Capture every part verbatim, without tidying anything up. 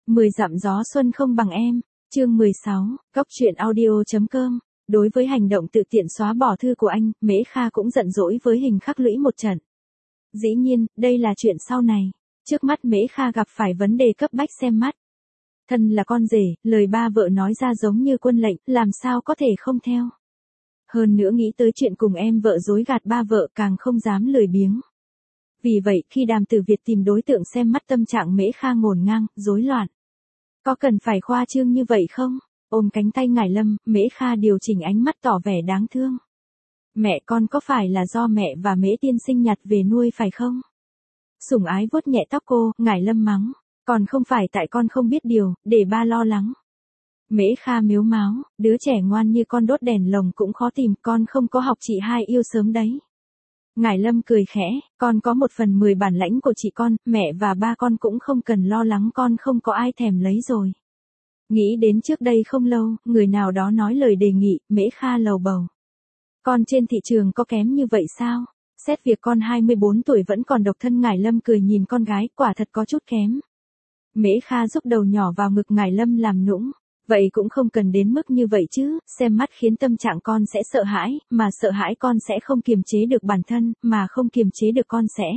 mười dặm gió xuân không bằng em. Chương mười sáu, Góc truyện audio.com. Đối với hành động tự tiện xóa bỏ thư của anh, Mễ Kha cũng giận dỗi với hình khắc lũy một trận. Dĩ nhiên, đây là chuyện sau này. Trước mắt Mễ Kha gặp phải vấn đề cấp bách xem mắt. Thân là con rể, lời ba vợ nói ra giống như quân lệnh, làm sao có thể không theo. Hơn nữa nghĩ tới chuyện cùng em vợ dối gạt ba vợ càng không dám lười biếng. Vì vậy, khi Đàm Tử Việt tìm đối tượng xem mắt tâm trạng Mễ Kha ngổn ngang, rối loạn. Có cần phải khoa trương như vậy không? Ôm cánh tay Ngải Lâm, Mễ Kha điều chỉnh ánh mắt tỏ vẻ đáng thương. Mẹ con có phải là do mẹ và Mễ tiên sinh nhặt về nuôi phải không? Sủng ái vuốt nhẹ tóc cô, Ngải Lâm mắng. Còn không phải tại con không biết điều, để ba lo lắng. Mễ Kha mếu máo, đứa trẻ ngoan như con đốt đèn lồng cũng khó tìm, con không có học chị hai yêu sớm đấy. Ngải Lâm cười khẽ, con có một phần mười bản lãnh của chị con, mẹ và ba con cũng không cần lo lắng con không có ai thèm lấy rồi. Nghĩ đến trước đây không lâu, người nào đó nói lời đề nghị, Mễ Kha lầu bầu. Con trên thị trường có kém như vậy sao? Xét việc con hai mươi bốn tuổi vẫn còn độc thân. Ngải Lâm cười nhìn con gái, quả thật có chút kém. Mễ Kha giúp đầu nhỏ vào ngực Ngải Lâm làm nũng. Vậy cũng không cần đến mức như vậy chứ, xem mắt khiến tâm trạng con sẽ sợ hãi, mà sợ hãi con sẽ không kiềm chế được bản thân, mà không kiềm chế được con sẽ.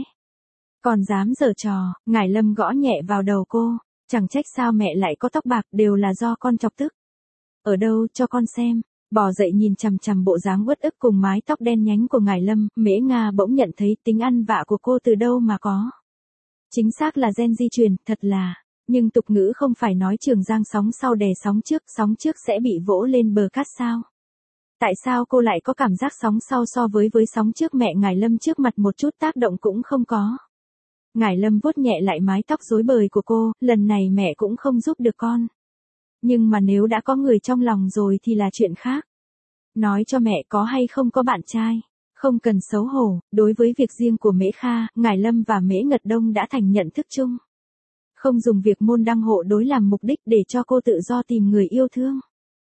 Còn dám giở trò, Ngải Lâm gõ nhẹ vào đầu cô, chẳng trách sao mẹ lại có tóc bạc, đều là do con chọc tức. Ở đâu, cho con xem. Bò dậy nhìn chằm chằm bộ dáng uất ức cùng mái tóc đen nhánh của Ngải Lâm, Mễ Nga bỗng nhận thấy tính ăn vạ của cô từ đâu mà có. Chính xác là gen di truyền, thật là. Nhưng tục ngữ không phải nói Trường Giang sóng sau đè sóng trước, sóng trước sẽ bị vỗ lên bờ cát sao? Tại sao cô lại có cảm giác sóng sau so với với sóng trước? Mẹ Ngải Lâm trước mặt một chút tác động cũng không có. Ngải Lâm vuốt nhẹ lại mái tóc rối bời của cô, lần này mẹ cũng không giúp được con. Nhưng mà nếu đã có người trong lòng rồi thì là chuyện khác. Nói cho mẹ có hay không có bạn trai. Không cần xấu hổ, đối với việc riêng của Mễ Kha, Ngải Lâm và Mễ Ngật Đông đã thành nhận thức chung. Không dùng việc môn đăng hộ đối làm mục đích để cho cô tự do tìm người yêu thương.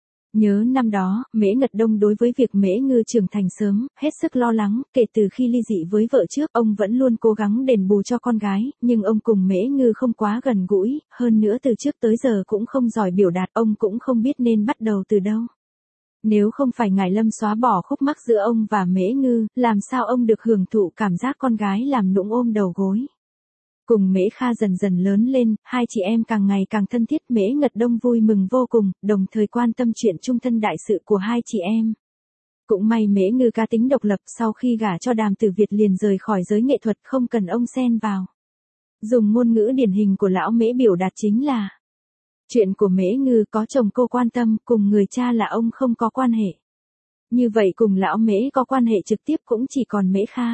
Nhớ năm đó, Mễ Ngật Đông đối với việc Mễ Ngư trưởng thành sớm, hết sức lo lắng, kể từ khi ly dị với vợ trước, ông vẫn luôn cố gắng đền bù cho con gái, nhưng ông cùng Mễ Ngư không quá gần gũi, hơn nữa từ trước tới giờ cũng không giỏi biểu đạt, ông cũng không biết nên bắt đầu từ đâu. Nếu không phải Ngải Lâm xóa bỏ khúc mắc giữa ông và Mễ Ngư, làm sao ông được hưởng thụ cảm giác con gái làm nũng ôm đầu gối. Cùng Mễ Kha dần dần lớn lên, hai chị em càng ngày càng thân thiết. Mễ Ngật Đông vui mừng vô cùng, đồng thời quan tâm chuyện chung thân đại sự của hai chị em. Cũng may Mễ Ngư cá tính độc lập, sau khi gả cho Đàm Tử Việt liền rời khỏi giới nghệ thuật, không cần ông xen vào. Dùng ngôn ngữ điển hình của lão Mễ biểu đạt chính là: chuyện của Mễ Ngư có chồng cô quan tâm, cùng người cha là ông không có quan hệ. Như vậy cùng lão Mễ có quan hệ trực tiếp cũng chỉ còn Mễ Kha.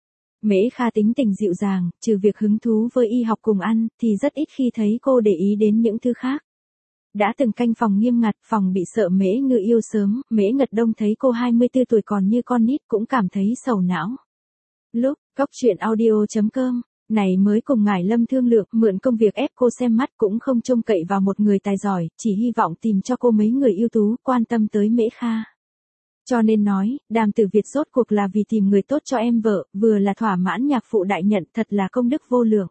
Mễ Kha tính tình dịu dàng, trừ việc hứng thú với y học cùng ăn, thì rất ít khi thấy cô để ý đến những thứ khác. Đã từng canh phòng nghiêm ngặt, phòng bị sợ Mễ Ngư yêu sớm, Mễ Ngật Đông thấy cô hai mươi tư tuổi còn như con nít cũng cảm thấy sầu não. Lúc, Góc truyện audio.com, này mới cùng Ngải Lâm thương lượng, mượn công việc ép cô xem mắt, cũng không trông cậy vào một người tài giỏi, chỉ hy vọng tìm cho cô mấy người ưu tú, quan tâm tới Mễ Kha. Cho nên nói, Đàm Tử Việt rốt cuộc là vì tìm người tốt cho em vợ, vừa là thỏa mãn nhạc phụ đại nhận, thật là công đức vô lượng.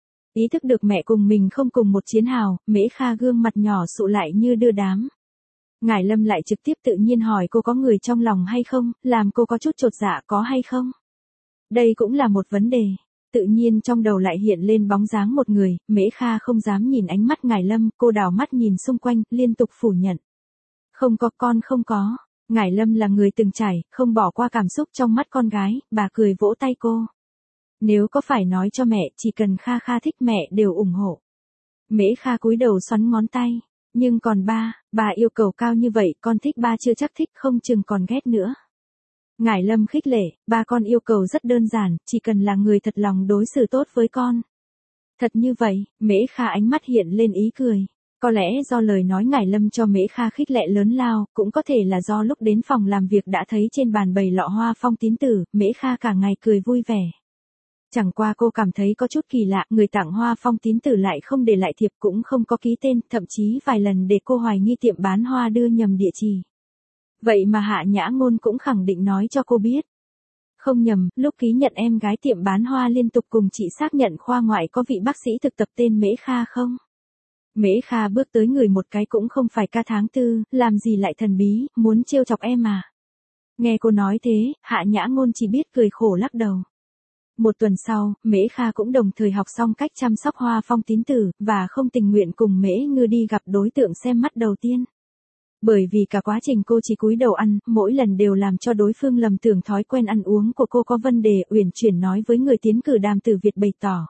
Ý thức được mẹ cùng mình không cùng một chiến hào, Mễ Kha gương mặt nhỏ sụ lại như đưa đám. Ngải Lâm lại trực tiếp tự nhiên hỏi cô có người trong lòng hay không, làm cô có chút chột dạ có hay không. Đây cũng là một vấn đề. Tự nhiên trong đầu lại hiện lên bóng dáng một người, Mễ Kha không dám nhìn ánh mắt Ngải Lâm, cô đảo mắt nhìn xung quanh, liên tục phủ nhận. Không có, con không có. Ngải Lâm là người từng trải, không bỏ qua cảm xúc trong mắt con gái, bà cười vỗ tay cô. Nếu có phải nói cho mẹ, chỉ cần Kha Kha thích mẹ đều ủng hộ. Mễ Kha cúi đầu xoắn ngón tay. Nhưng còn ba, bà yêu cầu cao như vậy, con thích ba chưa chắc thích, không chừng còn ghét nữa. Ngải Lâm khích lệ, ba con yêu cầu rất đơn giản, chỉ cần là người thật lòng đối xử tốt với con. Thật như vậy, Mễ Kha ánh mắt hiện lên ý cười. Có lẽ do lời nói Ngải Lâm cho Mễ Kha khích lệ lớn lao, cũng có thể là do lúc đến phòng làm việc đã thấy trên bàn bày lọ hoa phong tín tử, Mễ Kha cả ngày cười vui vẻ. Chẳng qua cô cảm thấy có chút kỳ lạ, người tặng hoa phong tín tử lại không để lại thiệp, cũng không có ký tên, thậm chí vài lần để cô hoài nghi tiệm bán hoa đưa nhầm địa chỉ. Vậy mà Hạ Nhã Ngôn cũng khẳng định nói cho cô biết. Không nhầm, lúc ký nhận em gái tiệm bán hoa liên tục cùng chị xác nhận khoa ngoại có vị bác sĩ thực tập tên Mễ Kha không? Mễ Kha bước tới người một cái cũng không phải ca tháng tư, làm gì lại thần bí, muốn trêu chọc em à. Nghe cô nói thế, Hạ Nhã Ngôn chỉ biết cười khổ lắc đầu. Một tuần sau, Mễ Kha cũng đồng thời học xong cách chăm sóc Hoa Phong tín tử, và không tình nguyện cùng Mễ Ngư đi gặp đối tượng xem mắt đầu tiên. Bởi vì cả quá trình cô chỉ cúi đầu ăn, mỗi lần đều làm cho đối phương lầm tưởng thói quen ăn uống của cô có vấn đề, uyển chuyển nói với người tiến cử Đàm Tử Việt bày tỏ.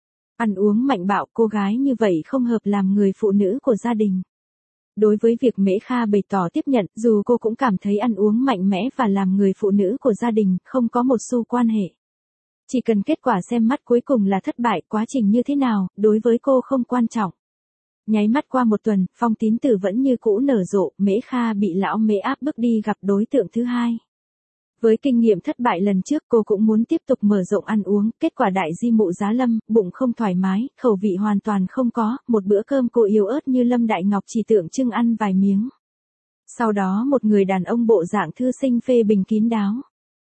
Ăn uống mạnh bạo, cô gái như vậy không hợp làm người phụ nữ của gia đình. Đối với việc Mễ Kha bày tỏ tiếp nhận, dù cô cũng cảm thấy ăn uống mạnh mẽ và làm người phụ nữ của gia đình không có một xu quan hệ. Chỉ cần kết quả xem mắt cuối cùng là thất bại, quá trình như thế nào, đối với cô không quan trọng. Nháy mắt qua một tuần, Phong tín tử vẫn như cũ nở rộ, Mễ Kha bị lão Mễ áp bức đi gặp đối tượng thứ hai. Với kinh nghiệm thất bại lần trước, cô cũng muốn tiếp tục mở rộng ăn uống, kết quả đại di mụ giá lâm, bụng không thoải mái, khẩu vị hoàn toàn không có, một bữa cơm cô yếu ớt như Lâm Đại Ngọc chỉ tượng trưng ăn vài miếng. Sau đó một người đàn ông bộ dạng thư sinh phê bình kín đáo.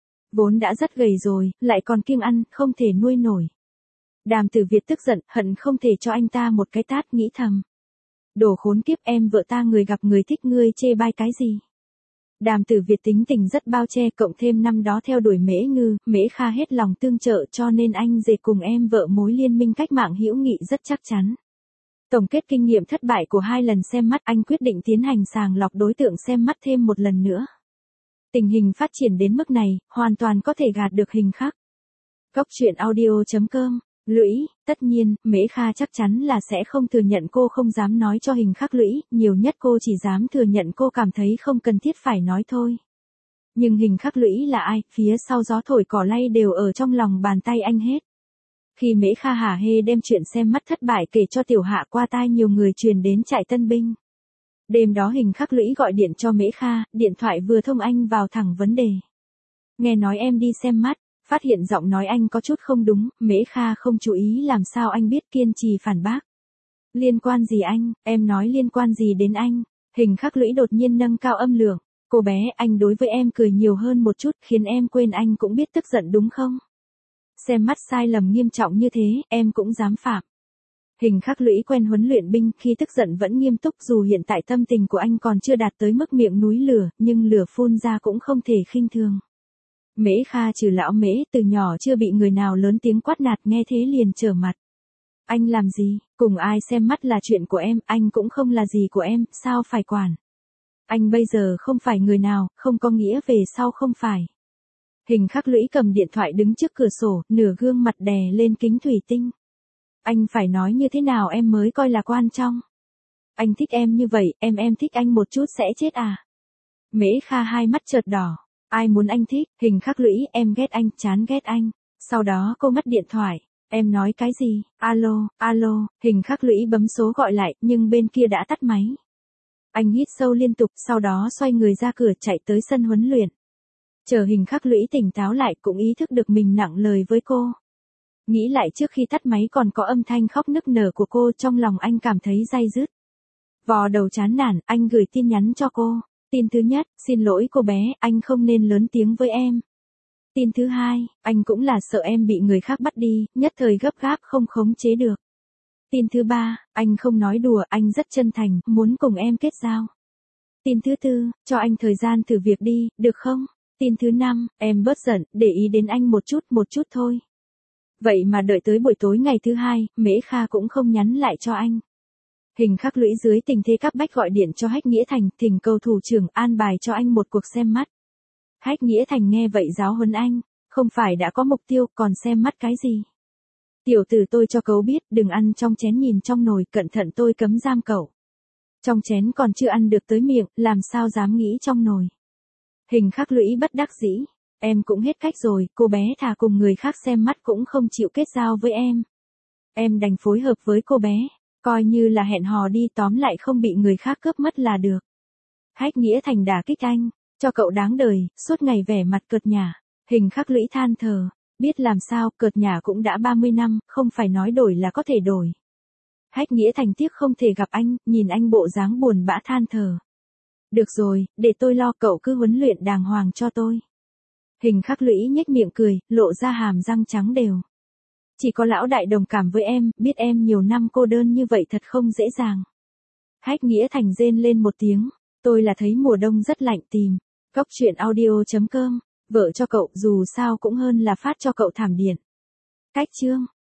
Vốn đã rất gầy rồi, lại còn kiêng ăn, không thể nuôi nổi. Đàm Tử Việt tức giận, hận không thể cho anh ta một cái tát, nghĩ thầm. Đồ khốn kiếp, em vợ ta người gặp người thích ngươi chê bai cái gì. Đàm Tử Việt tính tình rất bao che, cộng thêm năm đó theo đuổi Mễ Ngư, Mễ Kha hết lòng tương trợ, cho nên anh dệt cùng em vợ mối liên minh cách mạng hữu nghị rất chắc chắn. Tổng kết kinh nghiệm thất bại của hai lần xem mắt, anh quyết định tiến hành sàng lọc đối tượng xem mắt thêm một lần nữa. Tình hình phát triển đến mức này, hoàn toàn có thể gạt được Hình Khắc. Góc truyện audio chấm com. Lũy, tất nhiên, Mễ Kha chắc chắn là sẽ không thừa nhận, cô không dám nói cho Hình Khắc lũy, nhiều nhất cô chỉ dám thừa nhận cô cảm thấy không cần thiết phải nói thôi. Nhưng Hình Khắc lũy là ai, phía sau gió thổi cỏ lay đều ở trong lòng bàn tay anh hết. Khi Mễ Kha hả hê đem chuyện xem mắt thất bại kể cho Tiểu Hạ qua tai, nhiều người truyền đến trại tân binh. Đêm đó Hình Khắc lũy gọi điện cho Mễ Kha, điện thoại vừa thông anh vào thẳng vấn đề. Nghe nói em đi xem mắt. Phát hiện giọng nói anh có chút không đúng, Mễ Kha không chú ý làm sao anh biết, kiên trì phản bác. Liên quan gì anh, em nói liên quan gì đến anh. Hình Khắc lũy đột nhiên nâng cao âm lượng. Cô bé, anh đối với em cười nhiều hơn một chút, khiến em quên anh cũng biết tức giận đúng không? Xem mắt sai lầm nghiêm trọng như thế, em cũng dám phạm. Hình Khắc lũy quen huấn luyện binh, khi tức giận vẫn nghiêm túc, dù hiện tại tâm tình của anh còn chưa đạt tới mức miệng núi lửa, nhưng lửa phun ra cũng không thể khinh thường. Mễ Kha trừ lão Mễ, từ nhỏ chưa bị người nào lớn tiếng quát nạt, nghe thế liền trở mặt. Anh làm gì, cùng ai xem mắt là chuyện của em, anh cũng không là gì của em, sao phải quản. Anh bây giờ không phải người nào, không có nghĩa về sau không phải. Hình Khắc lũy cầm điện thoại đứng trước cửa sổ, nửa gương mặt đè lên kính thủy tinh. Anh phải nói như thế nào em mới coi là quan trọng. Anh thích em như vậy, em em thích anh một chút sẽ chết à. Mễ Kha hai mắt chợt đỏ. Ai muốn anh thích, Hình Khắc lũy, em ghét anh, chán ghét anh. Sau đó cô ngắt điện thoại. Em nói cái gì, alo, alo, Hình Khắc lũy bấm số gọi lại, nhưng bên kia đã tắt máy. Anh hít sâu liên tục, sau đó xoay người ra cửa chạy tới sân huấn luyện. Chờ Hình Khắc lũy tỉnh táo lại, cũng ý thức được mình nặng lời với cô. Nghĩ lại trước khi tắt máy còn có âm thanh khóc nức nở của cô, trong lòng anh cảm thấy day dứt. Vò đầu chán nản, anh gửi tin nhắn cho cô. Tin thứ nhất, xin lỗi cô bé, anh không nên lớn tiếng với em. Tin thứ hai, anh cũng là sợ em bị người khác bắt đi, nhất thời gấp gáp không khống chế được. Tin thứ ba, anh không nói đùa, anh rất chân thành, muốn cùng em kết giao. Tin thứ tư, cho anh thời gian thử việc đi, được không? Tin thứ năm, em bớt giận, để ý đến anh một chút, một chút thôi. Vậy mà đợi tới buổi tối ngày thứ hai, Mễ Kha cũng không nhắn lại cho anh. Hình Khắc lũy dưới tình thế cấp bách gọi điện cho Hách Nghĩa Thành, thỉnh cầu thủ trưởng an bài cho anh một cuộc xem mắt. Hách Nghĩa Thành nghe vậy giáo huấn anh, không phải đã có mục tiêu, còn xem mắt cái gì. Tiểu tử, tôi cho cậu biết, đừng ăn trong chén nhìn trong nồi, cẩn thận tôi cấm giam cậu. Trong chén còn chưa ăn được tới miệng, làm sao dám nghĩ trong nồi. Hình Khắc lũy bất đắc dĩ, em cũng hết cách rồi, cô bé thà cùng người khác xem mắt cũng không chịu kết giao với em. Em đành phối hợp với cô bé. Coi như là hẹn hò đi, tóm lại không bị người khác cướp mất là được. Hách Nghĩa Thành đả kích anh, cho cậu đáng đời, suốt ngày vẻ mặt cợt nhả. Hình Khắc lũy than thở, biết làm sao, cợt nhả cũng đã ba mươi năm, không phải nói đổi là có thể đổi. Hách Nghĩa Thành tiếc không thể gặp anh, nhìn anh bộ dáng buồn bã than thở. Được rồi, để tôi lo, cậu cứ huấn luyện đàng hoàng cho tôi. Hình Khắc lũy nhếch miệng cười, lộ ra hàm răng trắng đều. Chỉ có lão đại đồng cảm với em, biết em nhiều năm cô đơn như vậy thật không dễ dàng. Hách Nghĩa Thành rên lên một tiếng, tôi là thấy mùa đông rất lạnh tìm. Cóc truyện audio.com, vợ cho cậu dù sao cũng hơn là phát cho cậu thảm điện. Cách chương.